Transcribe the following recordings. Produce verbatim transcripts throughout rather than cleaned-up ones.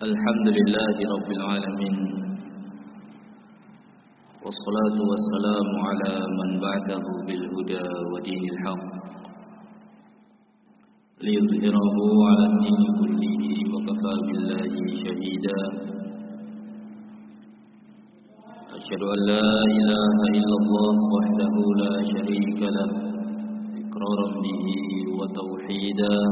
Alhamdulillahi Rabbil Alamin, wassalatu wassalamu ala man ba'athahu bil huda wa dinil haq liyudhhirahu ala ad-dini kullihi wa kafa billahi shahida. Asyhadu an la ilaha illallah wahdahu la syarika lah iqraran bihi wa tauhidan,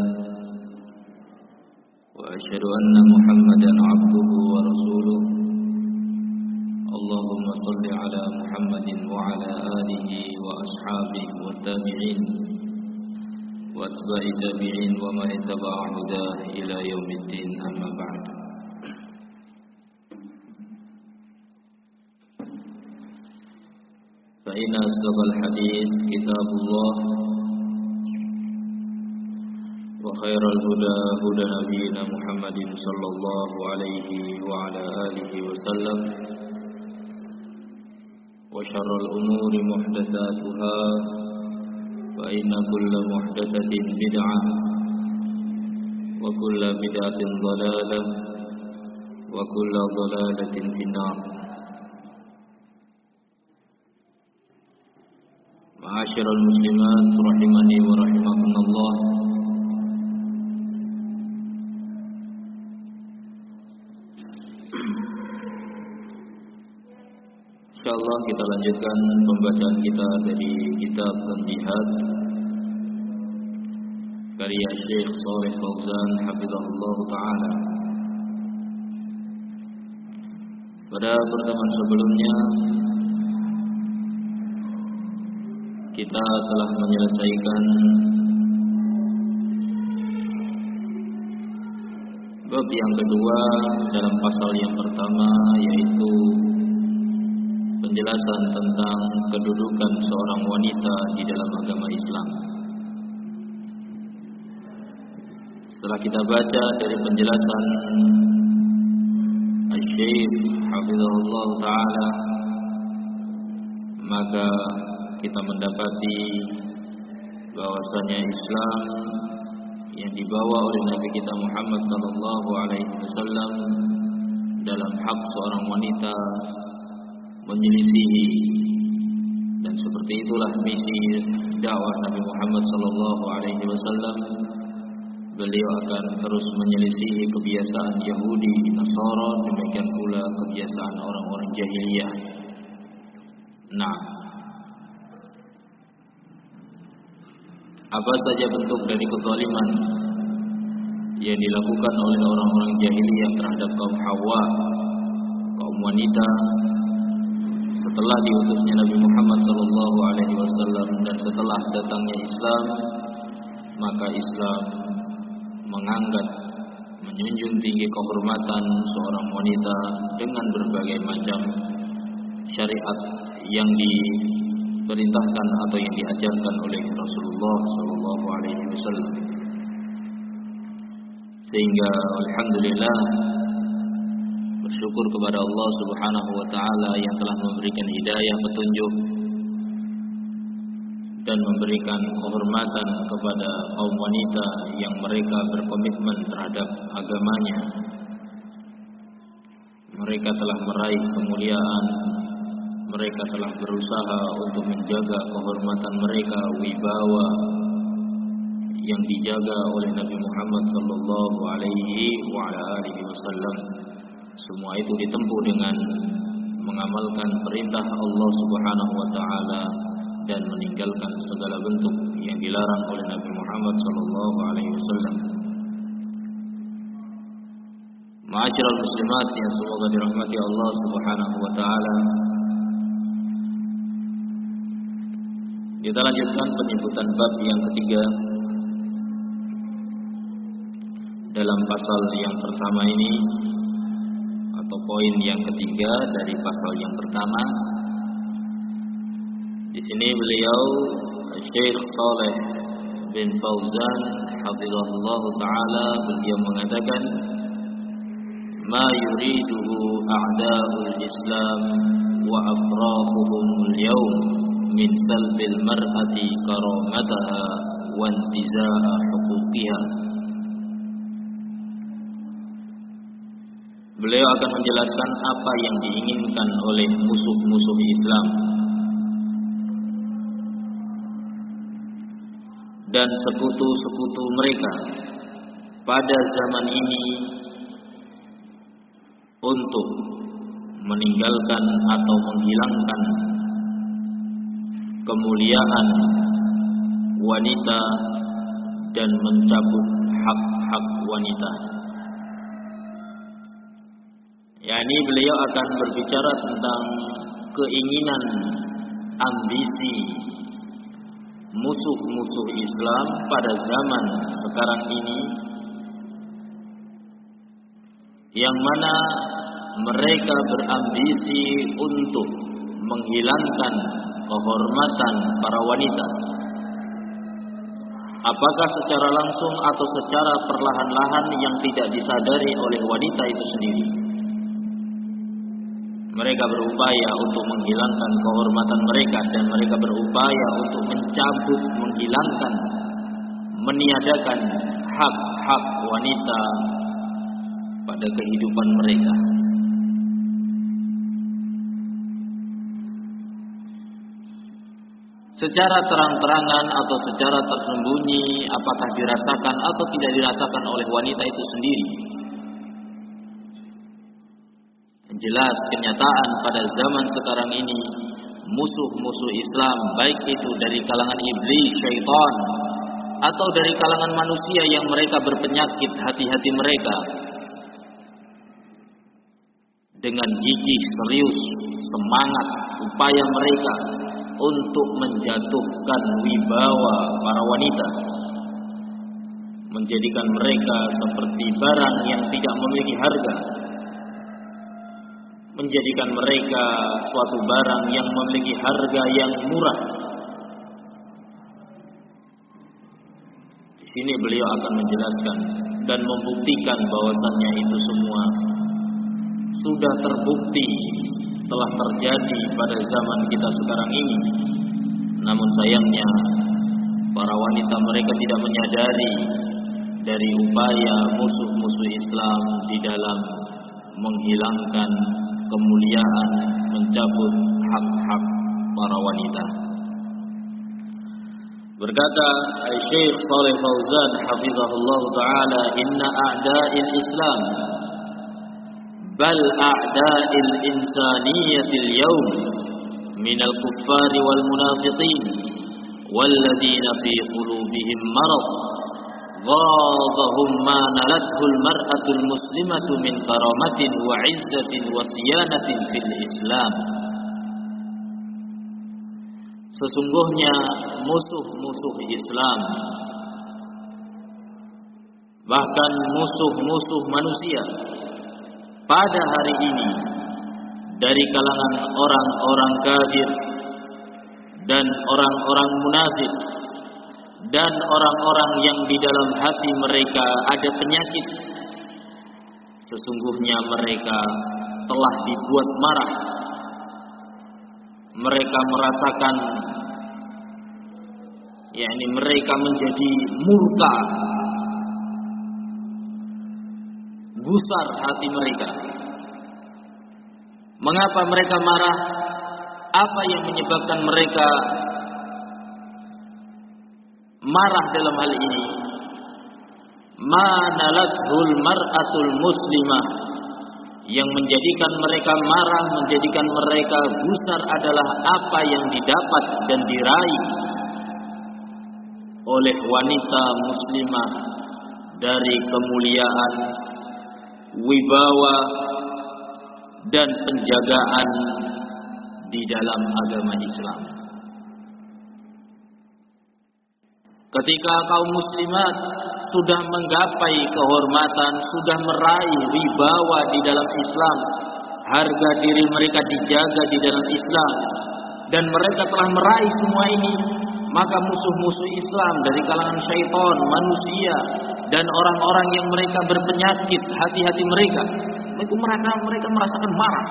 wa asyhadu anna Muhammadan abduhu wa rasuluh. Allahumma salli ala Muhammadin wa ala alihi wa ashabihi wa tabi'in wa atba'i tabi'in wa man ittaba'a hudah ila yaumiddin, amma ba'd. Fa inna asdaqal hadits kitabullah wa khairal huda huda nabiyyina Muhammadin sallallahu alaihi wa ala alihi wa sallam, wa syarrul umuri muhdatsatuha fa inna kulla muhdatsatin bid'ah wa kulla bid'atin dhalalah wa kulla dhalalatin finnar. Ma'asyiral muslimat rahimani wa rahimakumullah. Insyaallah kita lanjutkan pembacaan kita dari kitab Tanbihat karya Syekh Shalih Fauzan hafizahullah taala. Pada pertemuan sebelumnya kita telah menyelesaikan bab yang kedua dalam pasal yang pertama, yaitu penjelasan tentang kedudukan seorang wanita di dalam agama Islam. Setelah kita baca dari penjelasan Asy-Syaikh hafizahullah taala, maka kita mendapati bahwasanya Islam yang dibawa oleh Nabi kita Muhammad sallallahu alaihi wasallam dalam hak seorang wanita menyelisihi, dan seperti itulah misi dakwah Nabi Muhammad sallallahu alaihi wasallam. Beliau akan terus menyelisihi kebiasaan Yahudi, Nasara, demikian pula kebiasaan orang-orang jahiliyah. Nah, apa saja bentuk dari kezaliman yang dilakukan oleh orang-orang jahiliyah terhadap kaum Hawa, kaum wanita, setelah diutusnya Nabi Muhammad sallallahu alaihi wasallam dan setelah datangnya Islam, maka Islam mengangkat, menjunjung tinggi kehormatan seorang wanita dengan berbagai macam syariat yang diperintahkan atau yang diajarkan oleh Rasulullah sallallahu alaihi wasallam. Sehingga alhamdulillah, bersyukur kepada Allah Subhanahu wa taala yang telah memberikan hidayah, petunjuk, dan memberikan kehormatan kepada kaum wanita yang mereka berkomitmen terhadap agamanya. Mereka telah meraih kemuliaan, mereka telah berusaha untuk menjaga kehormatan mereka, wibawa yang dijaga oleh Nabi Muhammad sallallahu alaihi wa ala alihi wasallam. Semua itu ditempuh dengan mengamalkan perintah Allah Subhanahu wa taala dan meninggalkan segala bentuk yang dilarang oleh Nabi Muhammad sallallahu alaihi wasallam. Ma'asyiral muslimat yang semoga dirahmati Allah Subhanahu wa taala. Kita lanjutkan penyebutan bab yang ketiga dalam pasal yang pertama ini, atau poin yang ketiga dari pasal yang pertama. Di sini beliau Syekh Shalih bin Fauzan hafizahullah taala, beliau mengatakan, ma yuriduhu a'da'ul Islam wa afraquhum al-yawm min salbil mar'ati karamataha wa intiza'a huquqiha. beliau akan menjelaskan apa yang diinginkan oleh musuh-musuh Islam dan sekutu-sekutu mereka pada zaman ini untuk meninggalkan atau menghilangkan kemuliaan wanita dan mencabut hak-hak wanita. yakni beliau akan berbicara tentang keinginan, ambisi musuh-musuh Islam pada zaman sekarang ini, yang mana mereka berambisi untuk menghilangkan kehormatan para wanita, apakah secara langsung atau secara perlahan-lahan yang tidak disadari oleh wanita itu sendiri. Mereka berupaya untuk menghilangkan kehormatan mereka, dan mereka berupaya untuk mencabut, menghilangkan, meniadakan hak-hak wanita pada kehidupan mereka. Secara terang-terangan atau secara tersembunyi, apakah dirasakan atau tidak dirasakan oleh wanita itu sendiri. Jelas kenyataan pada zaman sekarang ini, musuh-musuh Islam, baik itu dari kalangan iblis, syaitan, atau dari kalangan manusia yang mereka berpenyakit hati-hati mereka, dengan gigih, serius, semangat, upaya mereka untuk menjatuhkan wibawa para wanita, menjadikan mereka seperti barang yang tidak memiliki harga, menjadikan mereka suatu barang yang memiliki harga yang murah. Di sini beliau akan menjelaskan dan membuktikan bahwasannya itu semua sudah terbukti telah terjadi pada zaman kita sekarang ini. Namun sayangnya para wanita mereka tidak menyadari dari upaya musuh-musuh Islam di dalam menghilangkan kemuliaan, mencabut hak-hak para wanita. Berkata Syekh Shalih Fauzan hafizahullah taala, inna a'da'il Islam bal a'da'il insaniyatil yawm minal kuffari wal munafiqin walladzina fi qulubihim marad ghadahum ma nalathul mar'atul muslimatu min karamatin wa izzatin wa siyanatin fil Islam. Sesungguhnya musuh-musuh Islam, bahkan musuh-musuh manusia pada hari ini, dari kalangan orang-orang kafir dan orang-orang munafik dan orang-orang yang di dalam hati mereka ada penyakit, sesungguhnya mereka telah dibuat marah. Mereka merasakan, yakni mereka menjadi murka, gusar hati mereka. Mengapa mereka marah? Apa yang menyebabkan mereka marah dalam hal ini? Ma nalathul mar'atul muslimah, yang menjadikan mereka marah, menjadikan mereka gusar adalah apa yang didapat dan diraih oleh wanita muslimah dari kemuliaan, wibawa, dan penjagaan di dalam agama Islam. Ketika kaum muslimat sudah menggapai kehormatan, sudah meraih wibawa di dalam Islam, harga diri mereka dijaga di dalam Islam, dan mereka telah meraih semua ini, maka musuh-musuh Islam dari kalangan syaitan, manusia, dan orang-orang yang mereka berpenyakit hati-hati mereka, itu mereka mereka merasakan marah.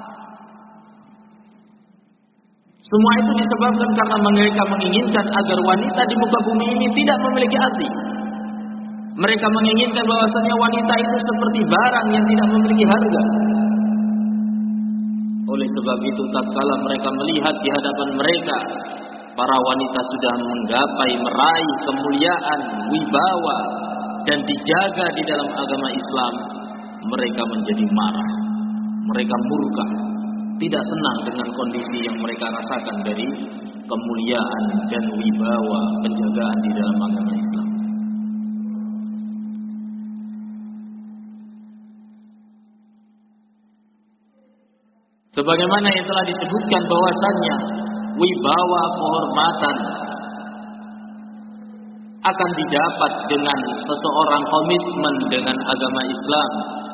Semua itu disebabkan karena mereka menginginkan agar wanita di muka bumi ini tidak memiliki arti. Mereka menginginkan bahwasanya wanita itu seperti barang yang tidak memiliki harga. Oleh sebab itu, tatkala mereka melihat di hadapan mereka para wanita sudah menggapai, meraih kemuliaan, wibawa, dan dijaga di dalam agama Islam, mereka menjadi marah, mereka murka, tidak senang dengan kondisi yang mereka rasakan dari kemuliaan dan wibawa penjagaan di dalam agama Islam. Sebagaimana yang telah disebutkan bahwasannya wibawa kehormatan akan didapat dengan seseorang komitmen dengan agama Islam.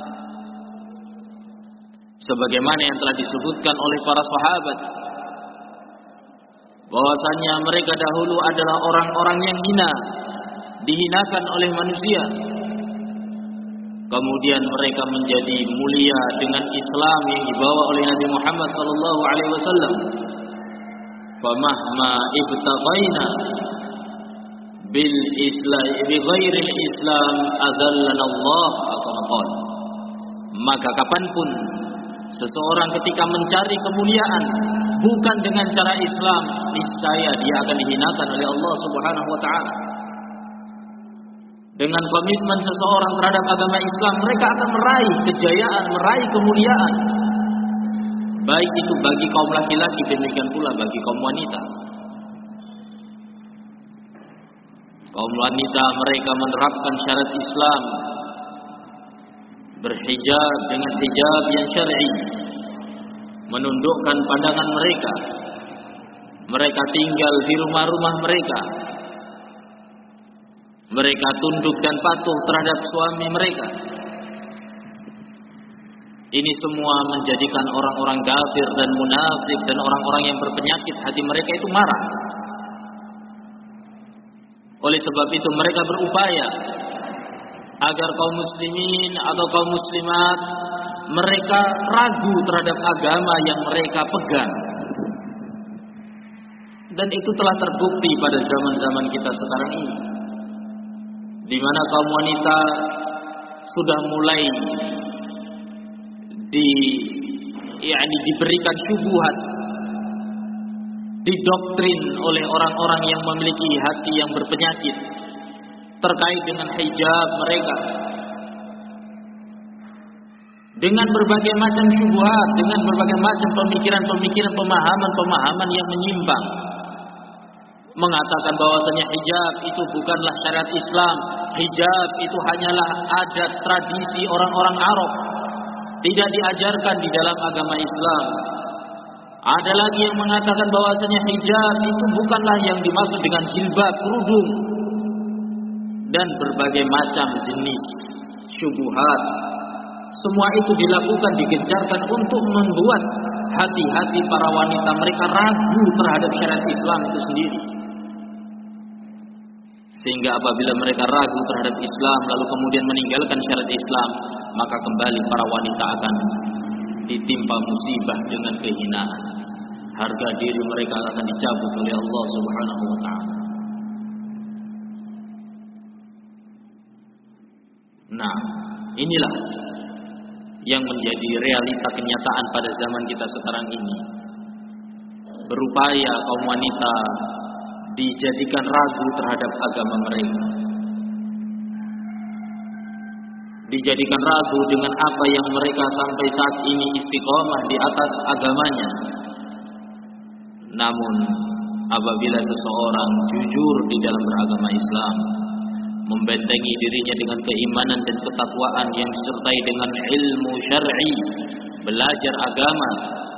Sebagaimana yang telah disebutkan oleh para sahabat, bahwasanya mereka dahulu adalah orang-orang yang hina, dihinakan oleh manusia. Kemudian mereka menjadi mulia dengan Islam yang dibawa oleh Nabi Muhammad sallallahu alaihi wasallam. Famahma ibtaghaina bil islam bi ghairil islam azallana Allah, kama qala. Maka kapanpun seseorang ketika mencari kemuliaan bukan dengan cara Islam, niscaya dia akan dihinakan oleh Allah Subhanahu wa taala. Dengan komitmen seseorang terhadap agama Islam, mereka akan meraih kejayaan, meraih kemuliaan. Baik itu bagi kaum laki-laki, demikian pula bagi kaum wanita. Kaum wanita mereka menerapkan syarat Islam, berhijab dengan hijab yang syar'i, menundukkan pandangan mereka. Mereka tinggal di rumah-rumah mereka. Mereka tunduk dan patuh terhadap suami mereka. Ini semua menjadikan orang-orang kafir dan munafik dan orang-orang yang berpenyakit hati mereka itu marah. Oleh sebab itu mereka berupaya agar kaum muslimin atau kaum muslimat mereka ragu terhadap agama yang mereka pegang. Dan itu telah terbukti pada zaman-zaman kita sekarang ini, di mana kaum wanita sudah mulai di yakni diberikan syubhat, didoktrin oleh orang-orang yang memiliki hati yang berpenyakit terkait dengan hijab mereka, dengan berbagai macam syubhat, dengan berbagai macam pemikiran-pemikiran, pemahaman-pemahaman yang menyimpang, mengatakan bahwasanya hijab itu bukanlah syariat Islam, hijab itu hanyalah adat tradisi orang-orang Arab, tidak diajarkan di dalam agama Islam. Ada lagi yang mengatakan bahwasanya hijab itu bukanlah yang dimaksud dengan jilbab, kerudung, dan berbagai macam jenis syubhat. Semua itu dilakukan, digencarkan untuk membuat hati-hati para wanita mereka ragu terhadap syariat Islam itu sendiri. Sehingga apabila mereka ragu terhadap Islam lalu kemudian meninggalkan syariat Islam, maka kembali para wanita akan ditimpa musibah dengan kehinaan. Harga diri mereka akan dicabut oleh Allah Subhanahu wa taala. Nah, inilah yang menjadi realita kenyataan pada zaman kita sekarang ini. Berupaya kaum wanita dijadikan ragu terhadap agama mereka, dijadikan ragu dengan apa yang mereka sampai saat ini istiqomah di atas agamanya. Namun apabila seseorang jujur di dalam beragama Islam, membentengi dirinya dengan keimanan dan ketakwaan yang disertai dengan ilmu syar'i, belajar agama,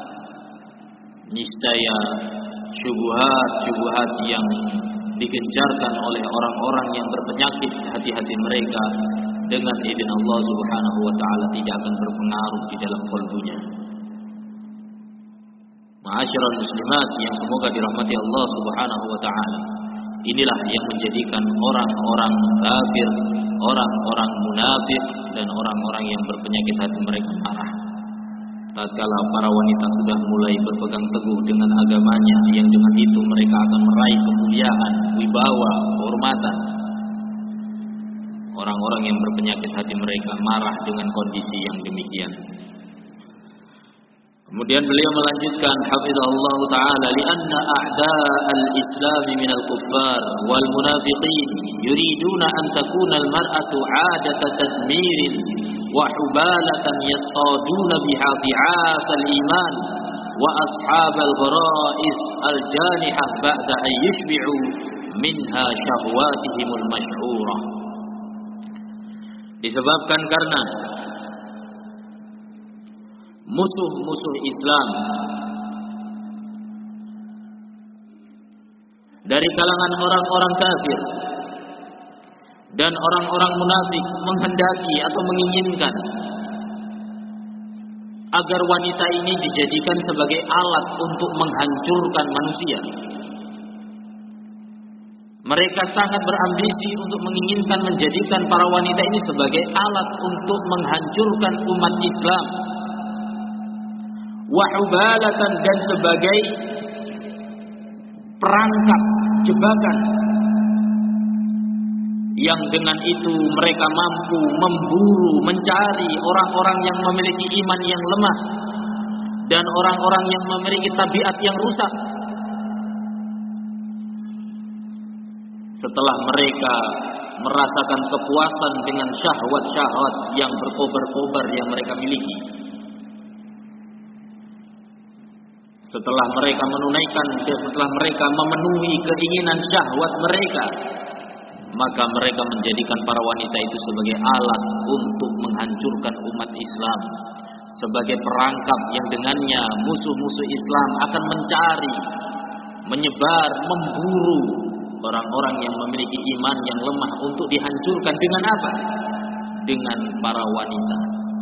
niscaya syubhat-syubhat yang digencarkan oleh orang-orang yang berpenyakit hati-hati mereka dengan izin Allah Subhanahu wa taala tidak akan berpengaruh di dalam qalbunya. Ma'asyiral muslimat yang semoga dirahmati Allah Subhanahu wa taala, inilah yang menjadikan orang-orang kafir, orang-orang munafik dan orang-orang yang berpenyakit hati mereka marah tatkala para wanita sudah mulai berpegang teguh dengan agamanya, yang dengan itu mereka akan meraih kemuliaan, wibawa, kehormatan. orang-orang yang berpenyakit hati mereka marah dengan kondisi yang demikian. Kemudian beliau melanjutkan hafizahullah taala, lianna a'da'al islam min al-kuffar wal munafiqin yuriduna an takuna al-mar'atu 'adata tadmirin wa hubalatan yastaduna biha bi'as al-iman wa ashab al-ghara'is al-janihah ba'da an yushbi'u minha syahwatihim al-mash'urah. Disebabkan karena musuh-musuh Islam dari kalangan orang-orang kafir dan orang-orang munafik menghendaki atau menginginkan agar wanita ini dijadikan sebagai alat untuk menghancurkan manusia. Mereka sangat berambisi untuk menginginkan menjadikan para wanita ini sebagai alat untuk menghancurkan umat Islam. Wahubalatan, dan sebagai perangkap jebakan yang dengan itu mereka mampu memburu, mencari orang-orang yang memiliki iman yang lemah dan orang-orang yang memiliki tabiat yang rusak. Setelah mereka merasakan kepuasan dengan syahwat-syahwat yang berkobar-kobar yang mereka miliki, setelah mereka menunaikan, setelah mereka memenuhi keinginan syahwat mereka, maka mereka menjadikan para wanita itu sebagai alat untuk menghancurkan umat Islam, sebagai perangkap yang dengannya musuh-musuh Islam akan mencari, menyebar, memburu orang-orang yang memiliki iman yang lemah untuk dihancurkan. Dengan apa? Dengan para wanita.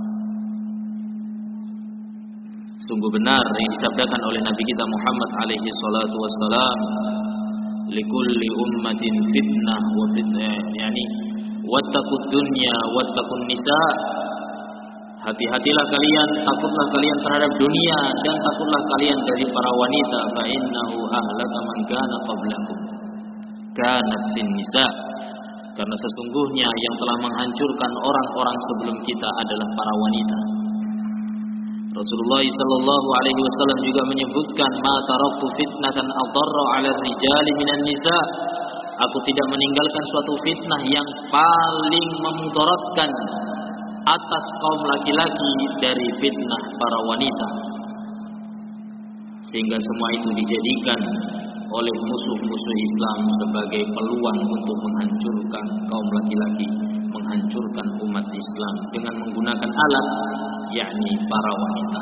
Sungguh benar yang disabdakan oleh Nabi kita Muhammad alaihi salatu wassalam, likulli ummatin fitnah wa fitnah, yani wattaqud dunya wattaqun nisa. Hati-hatilah kalian, takutlah kalian terhadap dunia dan takutlah kalian dari para wanita. Fa innahu ahlaka man kana qablakum kanat fin nisa. Karena sesungguhnya yang telah menghancurkan orang-orang sebelum kita adalah para wanita. Rasulullah sallallahu alaihi wasallam juga menyebutkan, ma taraktu fitnatan adarra 'ala rijali minan nisa. Aku tidak meninggalkan suatu fitnah yang paling memudaratkan atas kaum laki-laki dari fitnah para wanita. Sehingga semua itu dijadikan oleh musuh-musuh Islam sebagai peluang untuk menghancurkan kaum laki-laki, menghancurkan umat Islam dengan menggunakan alat, yakni para wanita.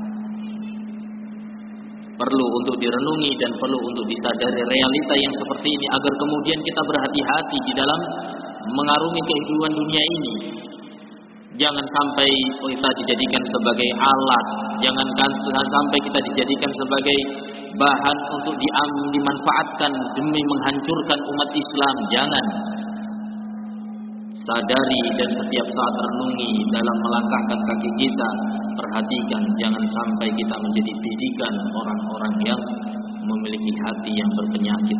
Perlu untuk direnungi dan perlu untuk disadari realita yang seperti ini agar kemudian kita berhati-hati di dalam mengarungi kehidupan dunia ini. Jangan sampai kita dijadikan sebagai alat, jangan sampai kita dijadikan sebagai bahan untuk dimanfaatkan demi menghancurkan umat Islam. Jangan. Sadari dan setiap saat renungi dalam melangkahkan kaki kita. Perhatikan jangan sampai kita menjadi bidikan orang-orang yang memiliki hati yang berpenyakit.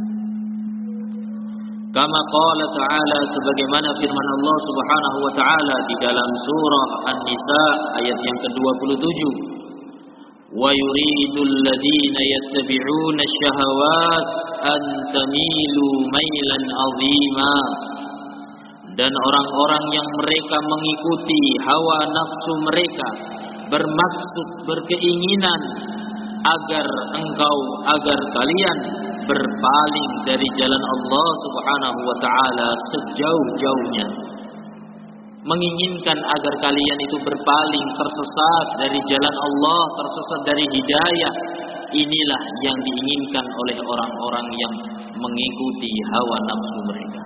Kama qala ta'ala, sebagaimana firman Allah Subhanahu wa taala di dalam surah An-Nisa ayat yang ke-dua puluh tujuh. Wa yuridul ladzina yattabi'una asy-syahawat an tamilu mailan 'azima. Dan orang-orang yang mereka mengikuti hawa nafsu mereka bermaksud, berkeinginan agar engkau, agar kalian berpaling dari jalan Allah Subhanahu wa taala sejauh-jauhnya. Menginginkan agar kalian itu berpaling, tersesat dari jalan Allah, tersesat dari hidayah. Inilah yang diinginkan oleh orang-orang yang mengikuti hawa nafsu mereka.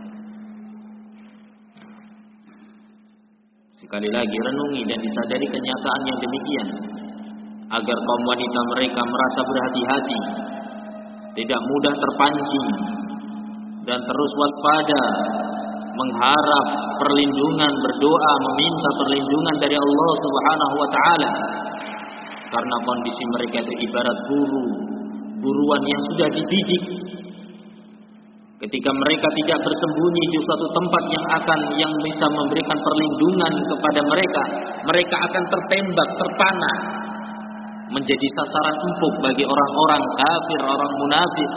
Sekali lagi renungi dan disadari kenyataan yang demikian agar kaum wanita mereka merasa berhati-hati, tidak mudah terpancing dan terus waspada, mengharap perlindungan, berdoa, meminta perlindungan dari Allah Subhanahu wa taala. Karena kondisi mereka itu ibarat buru, buruan yang sudah dididik. ketika mereka tidak bersembunyi di suatu tempat yang akan yang bisa memberikan perlindungan kepada mereka, mereka akan tertembak, terpanah, menjadi sasaran empuk bagi orang-orang kafir, orang munafik.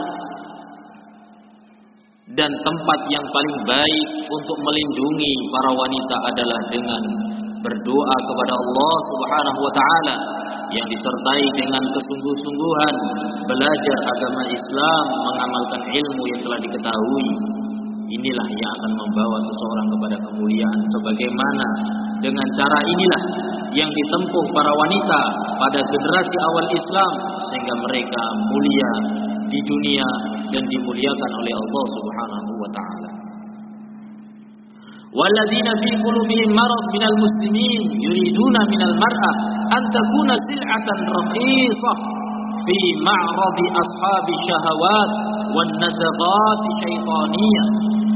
Dan tempat yang paling baik untuk melindungi para wanita adalah dengan berdoa kepada Allah Subhanahu wa taala yang disertai dengan kesungguh-sungguhan, belajar agama Islam, mengamalkan ilmu yang telah diketahui. Inilah yang akan membawa seseorang kepada kemuliaan. Sebagaimana dengan cara inilah yang ditempuh para wanita pada generasi awal Islam, sehingga mereka mulia di dunia dan dimuliakan oleh Allah Subhanahu wa taala. Walladzina fi qulubihim marad minal muslimin yuriduna minal mar'ah an takuna sil'atan rakhishah fi ma'radi ashabi syahawat wan nazaghat syaitaniyah.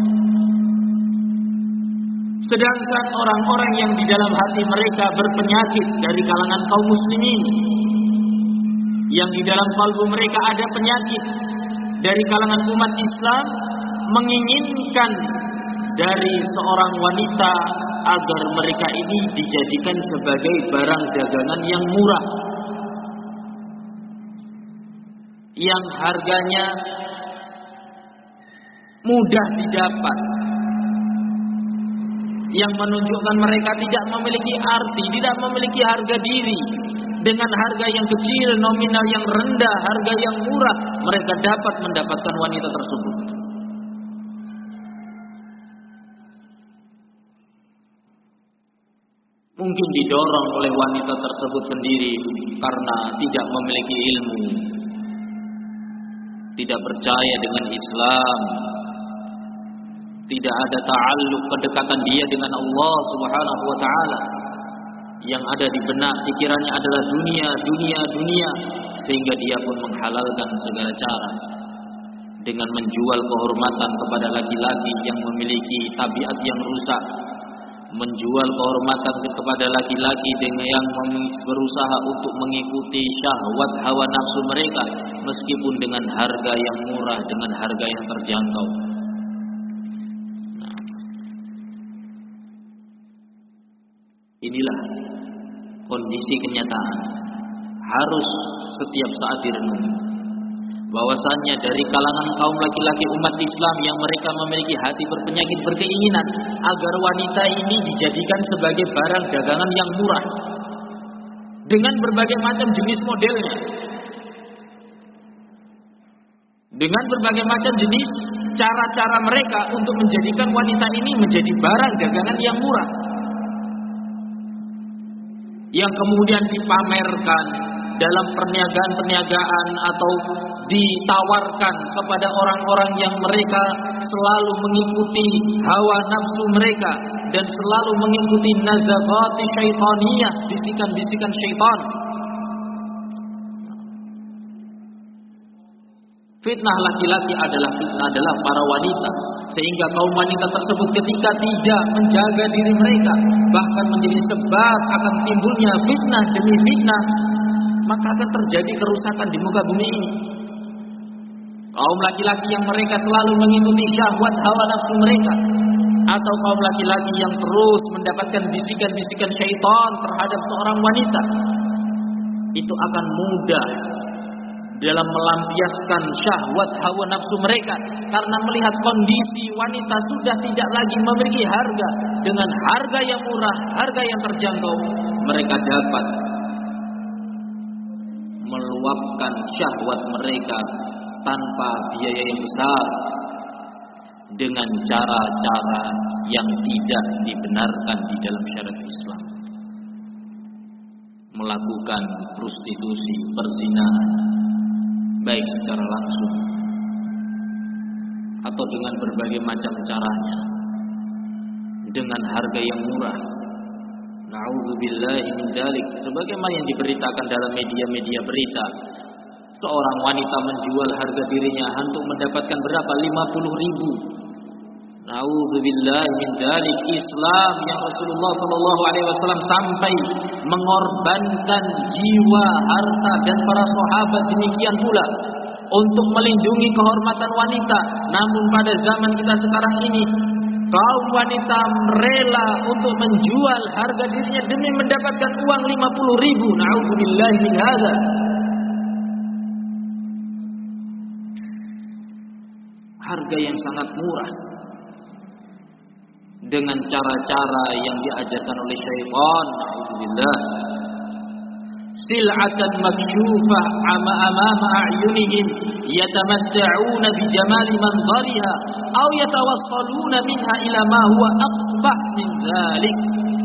Sedangkan orang-orang yang di dalam hati mereka berpenyakit dari kalangan kaum muslimin, yang di dalam kalbu mereka ada penyakit dari kalangan umat Islam, menginginkan dari seorang wanita agar mereka ini dijadikan sebagai barang dagangan yang murah, yang harganya mudah didapat, yang menunjukkan mereka tidak memiliki arti, tidak memiliki harga diri. Dengan harga yang kecil, nominal yang rendah, harga yang murah, mereka dapat mendapatkan wanita tersebut. Mungkin didorong oleh wanita tersebut sendiri karena tidak memiliki ilmu, tidak percaya dengan Islam, tidak ada ta'alluq, kedekatan dia dengan Allah Subhanahu wa taala. Yang ada di benak pikirannya adalah dunia, dunia, dunia, sehingga dia pun menghalalkan segala cara dengan menjual kehormatan kepada laki-laki yang memiliki tabiat yang rusak, menjual kehormatan kepada laki-laki dengan yang berusaha untuk mengikuti syahwat hawa nafsu mereka, meskipun dengan harga yang murah, dengan harga yang terjangkau. Nah, inilah kondisi kenyataan, harus setiap saat direnungi bahwasannya dari kalangan kaum laki-laki umat Islam yang mereka memiliki hati berpenyakit, berkeinginan agar wanita ini dijadikan sebagai barang dagangan yang murah dengan berbagai macam jenis modelnya, dengan berbagai macam jenis cara-cara mereka untuk menjadikan wanita ini menjadi barang dagangan yang murah, yang kemudian dipamerkan dalam perniagaan-perniagaan atau ditawarkan kepada orang-orang yang mereka selalu mengikuti hawa nafsu mereka dan selalu mengikuti nazagati syaitaniyah, bisikan-bisikan syaitan. Fitnah laki-laki adalah fitnah adalah para wanita, sehingga kaum wanita tersebut ketika tidak menjaga diri mereka, bahkan menjadi sebab akan timbulnya fitnah demi fitnah, maka akan terjadi kerusakan di muka bumi ini. Kaum laki-laki yang mereka selalu mengikuti syahwat hawa nafsu mereka, atau kaum laki-laki yang terus mendapatkan bisikan-bisikan syaitan terhadap seorang wanita, itu akan mudah dalam melampiaskan syahwat hawa nafsu mereka, karena melihat kondisi wanita sudah tidak lagi memiliki harga, dengan harga yang murah, harga yang terjangkau, mereka dapat meluapkan syahwat mereka tanpa biaya yang besar, dengan cara-cara yang tidak dibenarkan di dalam syariat Islam, melakukan prostitusi, perzinahan, baik secara langsung atau dengan berbagai macam caranya, dengan harga yang murah. Na'udzubillahi min dzalik. Sebagaimana yang diberitakan dalam media-media berita, seorang wanita menjual harga dirinya untuk mendapatkan berapa? lima puluh ribu. Na'udzubillahi min dzalik. Islam yang Rasulullah sallallahu alaihi wasallam sampai mengorbankan jiwa, harta dan para sahabat, demikian pula untuk melindungi kehormatan wanita. Namun pada zaman kita sekarang ini, kaum wanita rela untuk menjual harga dirinya demi mendapatkan uang lima puluh ribu. Na'udzubillahi min hadza. Harga yang sangat murah dengan cara-cara yang diajarkan oleh syaitan. Na'udzubillah. Sil'atan maksyufah ama amama a'yunihim yatamatta'una bi jamali manzariha aw yatawassaluna minha ila ma huwa aqbah min dzalik.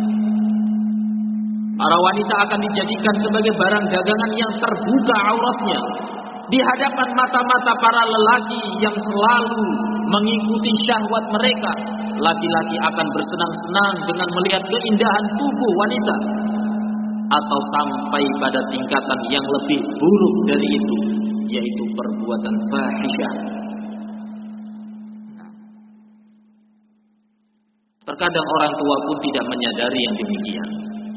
Para wanita akan dijadikan sebagai barang dagangan yang terbuka auratnya di hadapan mata-mata para lelaki yang selalu mengikuti syahwat mereka. Laki-laki akan bersenang-senang dengan melihat keindahan tubuh wanita, atau sampai pada tingkatan yang lebih buruk dari itu, yaitu perbuatan fahisyah. Terkadang orang tua pun tidak menyadari yang demikian.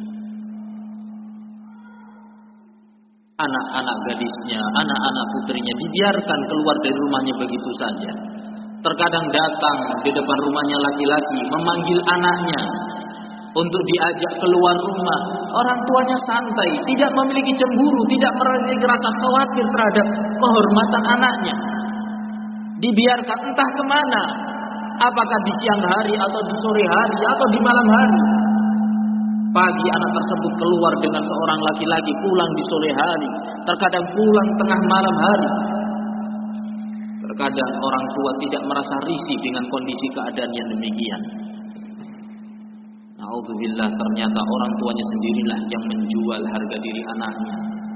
Anak-anak gadisnya, anak-anak putrinya dibiarkan keluar dari rumahnya begitu saja. Terkadang datang di depan rumahnya laki-laki memanggil anaknya untuk diajak keluar rumah. Orang tuanya santai, tidak memiliki cemburu, tidak memiliki rasa khawatir terhadap kehormatan anaknya. Dibiarkan entah kemana, apakah di siang hari atau di sore hari atau di malam hari. Pagi anak tersebut keluar dengan seorang laki-laki, pulang di sore hari, terkadang pulang tengah malam hari. Terkadang orang tua tidak merasa risih dengan kondisi keadaan yang demikian. Na'udzubillah, ternyata orang tuanya sendirilah yang menjual harga diri anaknya.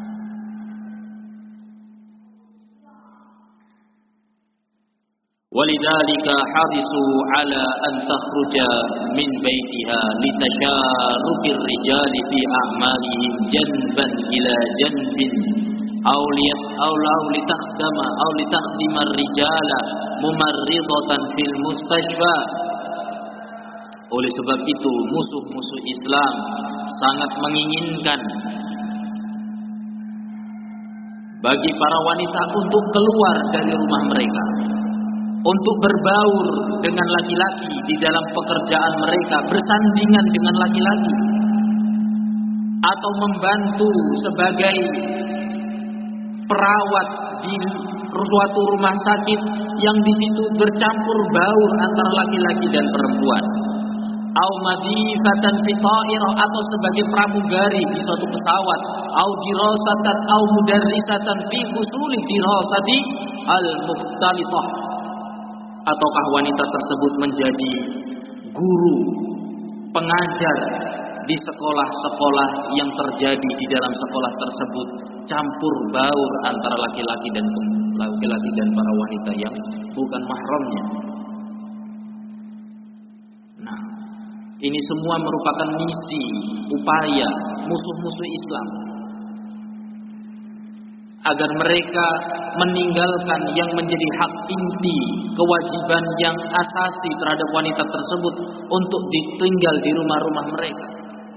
Walidzalika harisu ala an takhruja min baitiha litasharukir rijali fi a'malihim janban ila janbin aw liyat aw law litakhdama aw litakhdima ar-rijala mumarridatan fil mustashfa. Oleh sebab itu musuh-musuh Islam sangat menginginkan bagi para wanita untuk keluar dari rumah mereka, untuk berbaur dengan laki-laki di dalam pekerjaan mereka, bersandingan dengan laki-laki, atau membantu sebagai perawat di suatu rumah sakit yang di situ bercampur baur antara laki-laki dan perempuan. Au madifatan fi ta'irah, atau sebagai pramugari di suatu pesawat. Au dirasatan au mudarrisatan fi fusuli dirasati al-mukhtalithah. Ataukah wanita tersebut menjadi guru, pengajar di sekolah-sekolah yang terjadi di dalam sekolah tersebut, campur baur antara laki-laki dan laki-laki dan para wanita yang bukan mahramnya. Nah, ini semua merupakan misi, upaya musuh-musuh Islam agar mereka meninggalkan yang menjadi hak inti, kewajiban yang asasi terhadap wanita tersebut untuk ditinggal di rumah-rumah mereka.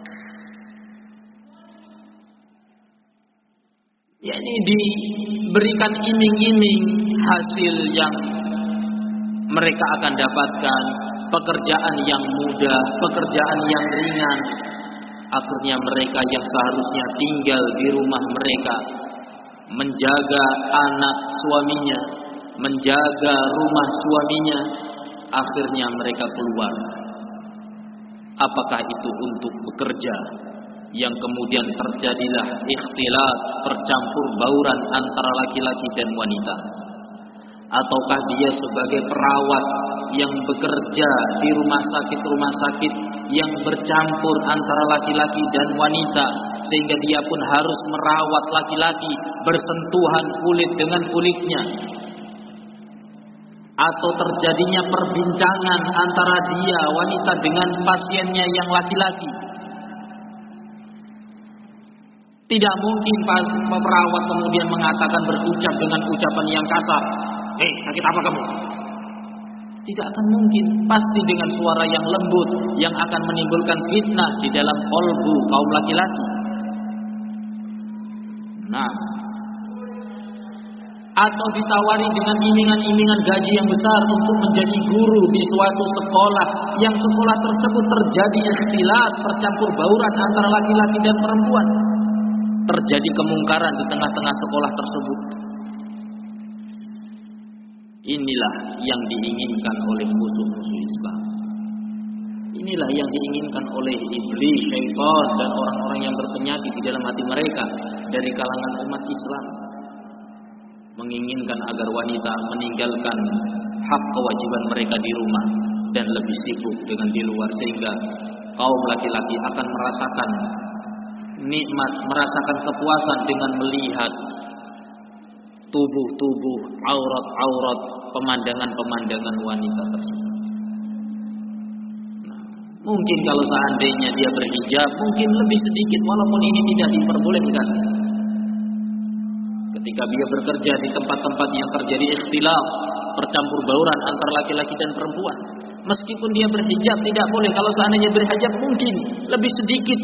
yakni diberikan iming-iming hasil yang mereka akan dapatkan, pekerjaan yang mudah, pekerjaan yang ringan. Akhirnya mereka yang seharusnya tinggal di rumah mereka, menjaga anak suaminya, menjaga rumah suaminya, akhirnya mereka keluar. Apakah itu untuk bekerja, yang kemudian terjadilah ikhtilat, percampur bauran antara laki-laki dan wanita, ataukah dia sebagai perawat yang bekerja di rumah sakit-rumah sakit yang bercampur antara laki-laki dan wanita, sehingga dia pun harus merawat laki-laki, bersentuhan kulit dengan kulitnya, atau terjadinya perbincangan antara dia wanita dengan pasiennya yang laki-laki. Tidak mungkin perawat kemudian mengatakan, berucap dengan ucapan yang kasar, "Hei, sakit apa kamu?" Tidak akan mungkin. Pasti dengan suara yang lembut yang akan menimbulkan fitnah di dalam kolbu kaum laki-laki. Nah, atau ditawari dengan iming-imingan gaji yang besar untuk menjadi guru di suatu sekolah yang sekolah tersebut terjadi ikhtilat, tercampur bauran antara laki-laki dan perempuan, terjadi kemungkaran di tengah-tengah sekolah tersebut. Inilah yang diinginkan oleh musuh-musuh Islam. Inilah yang diinginkan oleh iblis, syaitan, dan orang-orang yang berpenyakit di dalam hati mereka dari kalangan umat Islam. Menginginkan agar wanita meninggalkan hak kewajiban mereka di rumah dan lebih sibuk dengan di luar, sehingga kaum laki-laki akan merasakan nikmat, merasakan kepuasan dengan melihat tubuh-tubuh, aurat-aurat, pemandangan-pemandangan wanita tersebut. Nah, mungkin kalau seandainya dia berhijab, mungkin lebih sedikit, walaupun ini tidak diperbolehkan. Ketika dia bekerja di tempat-tempat yang terjadi ikhtilaf, percampur bauran antara laki-laki dan perempuan, meskipun dia berhijab tidak boleh. Kalau seandainya berhijab mungkin lebih sedikit.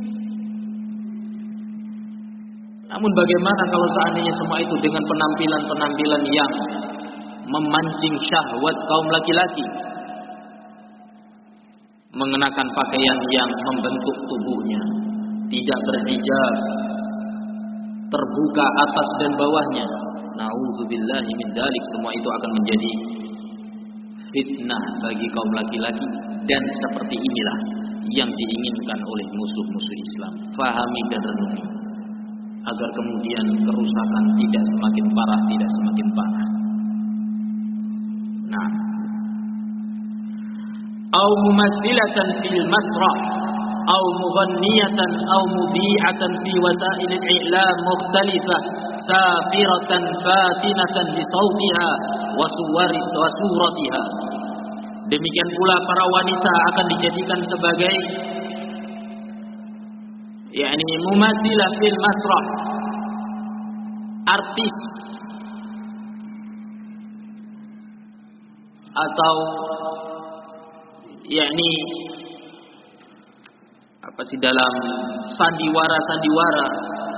Namun bagaimana kalau seandainya semua itu dengan penampilan-penampilan yang memancing syahwat kaum laki-laki, mengenakan pakaian yang membentuk tubuhnya, tidak berhijab, terbuka atas dan bawahnya. Na'udzubillahi min dzalik. Semua itu akan menjadi fitnah bagi kaum laki-laki, dan seperti inilah yang diinginkan oleh musuh-musuh Islam. Fahami dan renungi agar kemudian kerusakan tidak semakin parah, tidak semakin parah. Nah, au mumathilatan fil masrah أو مغنية أو مذيعة في وسائل الإعلام مختلفة سافرة فاتنة بصوتها وصور وصورتها. Demikian pula para wanita akan dijadikan sebagai yakni mumathilah fil masrah, artis atau yakni apa sih dalam sandiwara-sandiwara,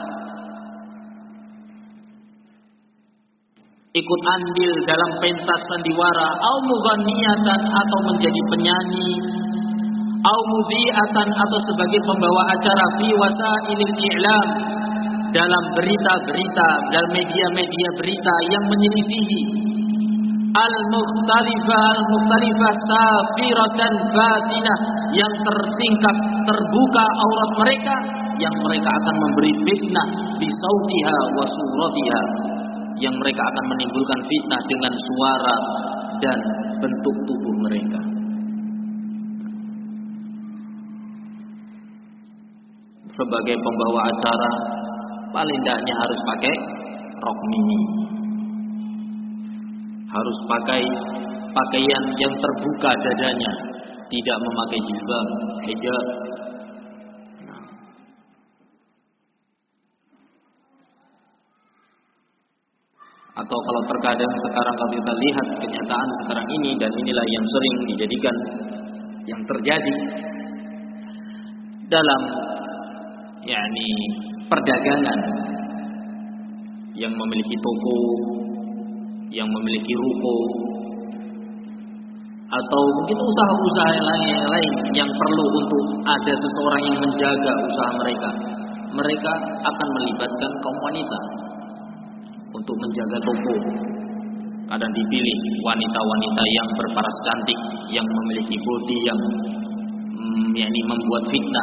ikut andil dalam pentas sandiwara, au mughanniyatan atau menjadi penyanyi, au mudhi'atan atau sebagai pembawa acara fi wasailil i'lam, dalam berita-berita, dalam media-media berita yang menyelisihi al-mukhtalifah al-mukhtalifah safiratan batinah, yang tersingkap, terbuka aurat mereka, yang mereka akan memberi fitnah bisautiha wa suratiha, yang mereka akan menimbulkan fitnah dengan suara dan bentuk tubuh mereka. Sebagai pembawa acara, paling tidaknya harus pakai rok mini, harus pakai pakaian yang terbuka dadanya, tidak memakai jilbab, hijab. Nah. Atau kalau terkadang sekarang kalau kita lihat kenyataan sekarang ini, dan inilah yang sering dijadikan yang terjadi dalam yakni perdagangan, yang memiliki toko, yang memiliki ruko, atau mungkin usaha-usaha lain lain yang perlu untuk ada seseorang yang menjaga usaha mereka. Mereka akan melibatkan kaum wanita untuk menjaga toko. Kadang dipilih wanita-wanita yang berparas cantik, yang memiliki bodi yang mm, yakni membuat fitnah,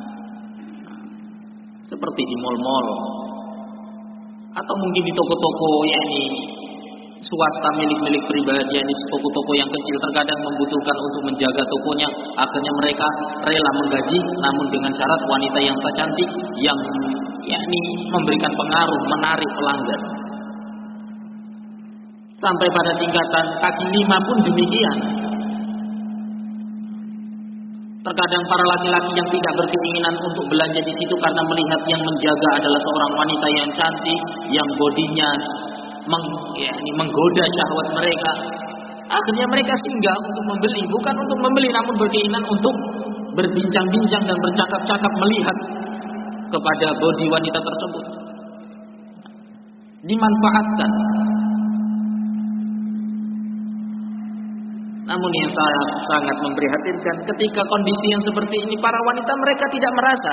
seperti di mal-mal atau mungkin di toko-toko yakni swasta milik-milik pribadi, yakni toko-toko yang kecil terkadang membutuhkan untuk menjaga tokonya. Akhirnya mereka rela menggaji, namun dengan syarat wanita yang cantik, yang yakni memberikan pengaruh, menarik pelanggan. Sampai pada tingkatan kaki lima pun demikian. Terkadang para laki-laki yang tidak berkeinginan untuk belanja di situ karena melihat yang menjaga adalah seorang wanita yang cantik, yang bodinya Meng, ya, ini menggoda syahwat mereka. Akhirnya mereka singgah untuk membeli, bukan untuk membeli, namun berkeinginan untuk berbincang-bincang dan bercakap-cakap melihat kepada bodi wanita tersebut. dimanfaatkan. Namun yang saya sangat memprihatinkan, ketika kondisi yang seperti ini, para wanita mereka tidak merasa.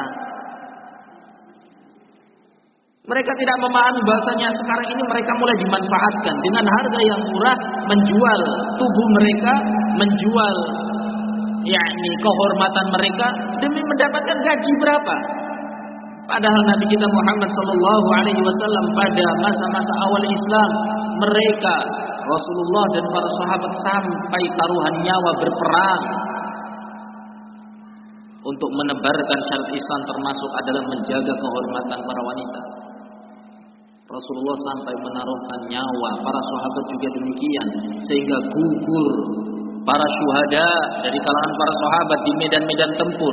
Mereka tidak memahami bahasanya sekarang ini mereka mulai dimanfaatkan dengan harga yang murah, menjual tubuh mereka, menjual yakni kehormatan mereka demi mendapatkan gaji berapa. Padahal Nabi kita Muhammad sallallahu alaihi wasallam pada masa-masa awal Islam, mereka Rasulullah dan para sahabat sampai taruhan nyawa berperang untuk menebarkan syariat Islam, termasuk adalah menjaga kehormatan para wanita. Rasulullah sampai menaruhkan nyawa, para sahabat juga demikian, sehingga gugur para syuhada dari kalangan para sahabat di medan-medan tempur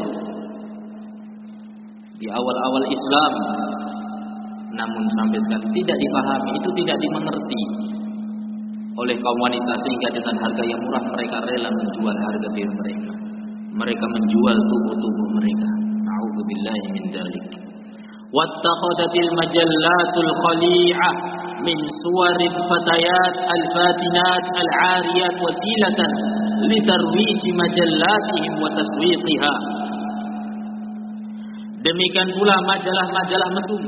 di awal-awal Islam. Namun sampai sekarang tidak dipahami, itu tidak dimengerti oleh kaum wanita, sehingga dengan harga yang murah mereka rela menjual harga diri mereka. Mereka menjual tubuh-tubuh mereka. Na'udzubillahi min dzalik. Wattakhadatil majallatul khali'ah min suwaril fatayat al-fatinat al-'ariyat wasilatan litarwiji majallatihim wa taswiqiha. Demikian pula majalah-majalah mesum,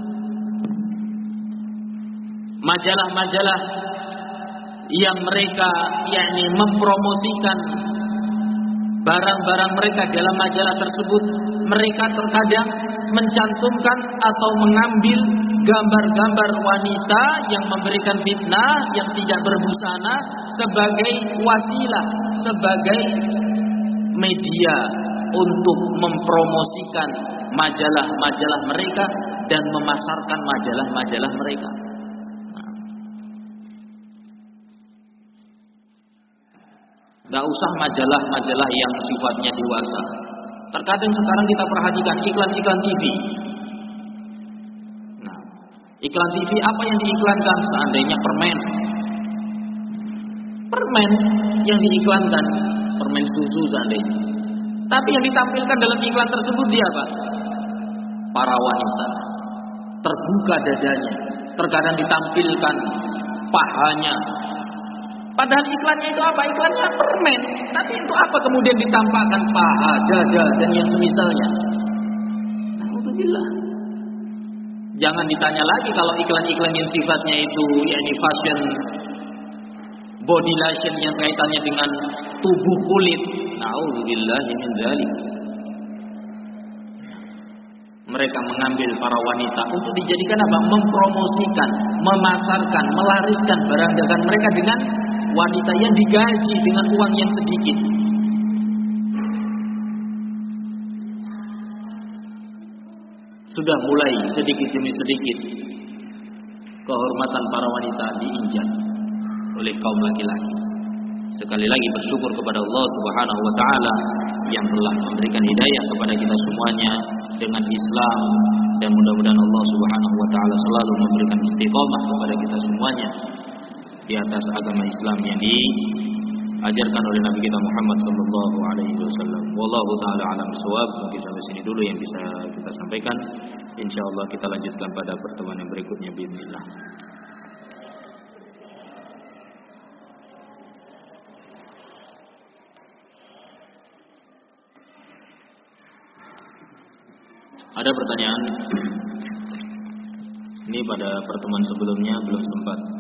majalah-majalah yang mereka yakni mempromosikan barang-barang mereka dalam majalah tersebut. Mereka terkadang mencantumkan atau mengambil gambar-gambar wanita yang memberikan fitnah, yang tidak berbusana, sebagai wasilah, sebagai media untuk mempromosikan majalah-majalah mereka dan memasarkan majalah-majalah mereka. Gak usah majalah-majalah yang sifatnya dewasa. Terkadang sekarang kita perhatikan iklan-iklan T V. Nah, iklan T V apa yang diiklankan? Seandainya permen, permen yang diiklankan, permen susu seandainya. Tapi yang ditampilkan dalam iklan tersebut dia apa? Para wanita, terbuka dadanya, terkadang ditampilkan pahanya. Padahal iklannya itu apa? Iklannya permen. Tapi itu apa kemudian ditampakkan paha, dada, dan yang semisalnya? Alhamdulillah. Jangan ditanya lagi kalau iklan-iklan yang sifatnya itu yakni fashion, body lotion yang kaitannya dengan tubuh kulit. Alhamdulillah min dzalik. Mereka mengambil para wanita untuk dijadikan apa? Mempromosikan, memasarkan, melariskan barang dagangan mereka dengan wanita yang digaji dengan uang yang sedikit. Sudah mulai sedikit demi sedikit kehormatan para wanita diinjak oleh kaum laki-laki. Sekali lagi bersyukur kepada Allah Subhanahu wa taala yang telah memberikan hidayah kepada kita semuanya dengan Islam, dan mudah-mudahan Allah Subhanahu wa taala selalu memberikan istiqamah kepada kita semuanya di atas agama Islam yang diajarkan oleh Nabi kita Muhammad sallallahu alaihi wasallam. Wallahu taala alam shawab. Mungkin sampai sini dulu yang bisa kita sampaikan. Insyaallah kita lanjutkan pada pertemuan yang berikutnya bismillah. Ada pertanyaan? Ini pada pertemuan sebelumnya belum sempat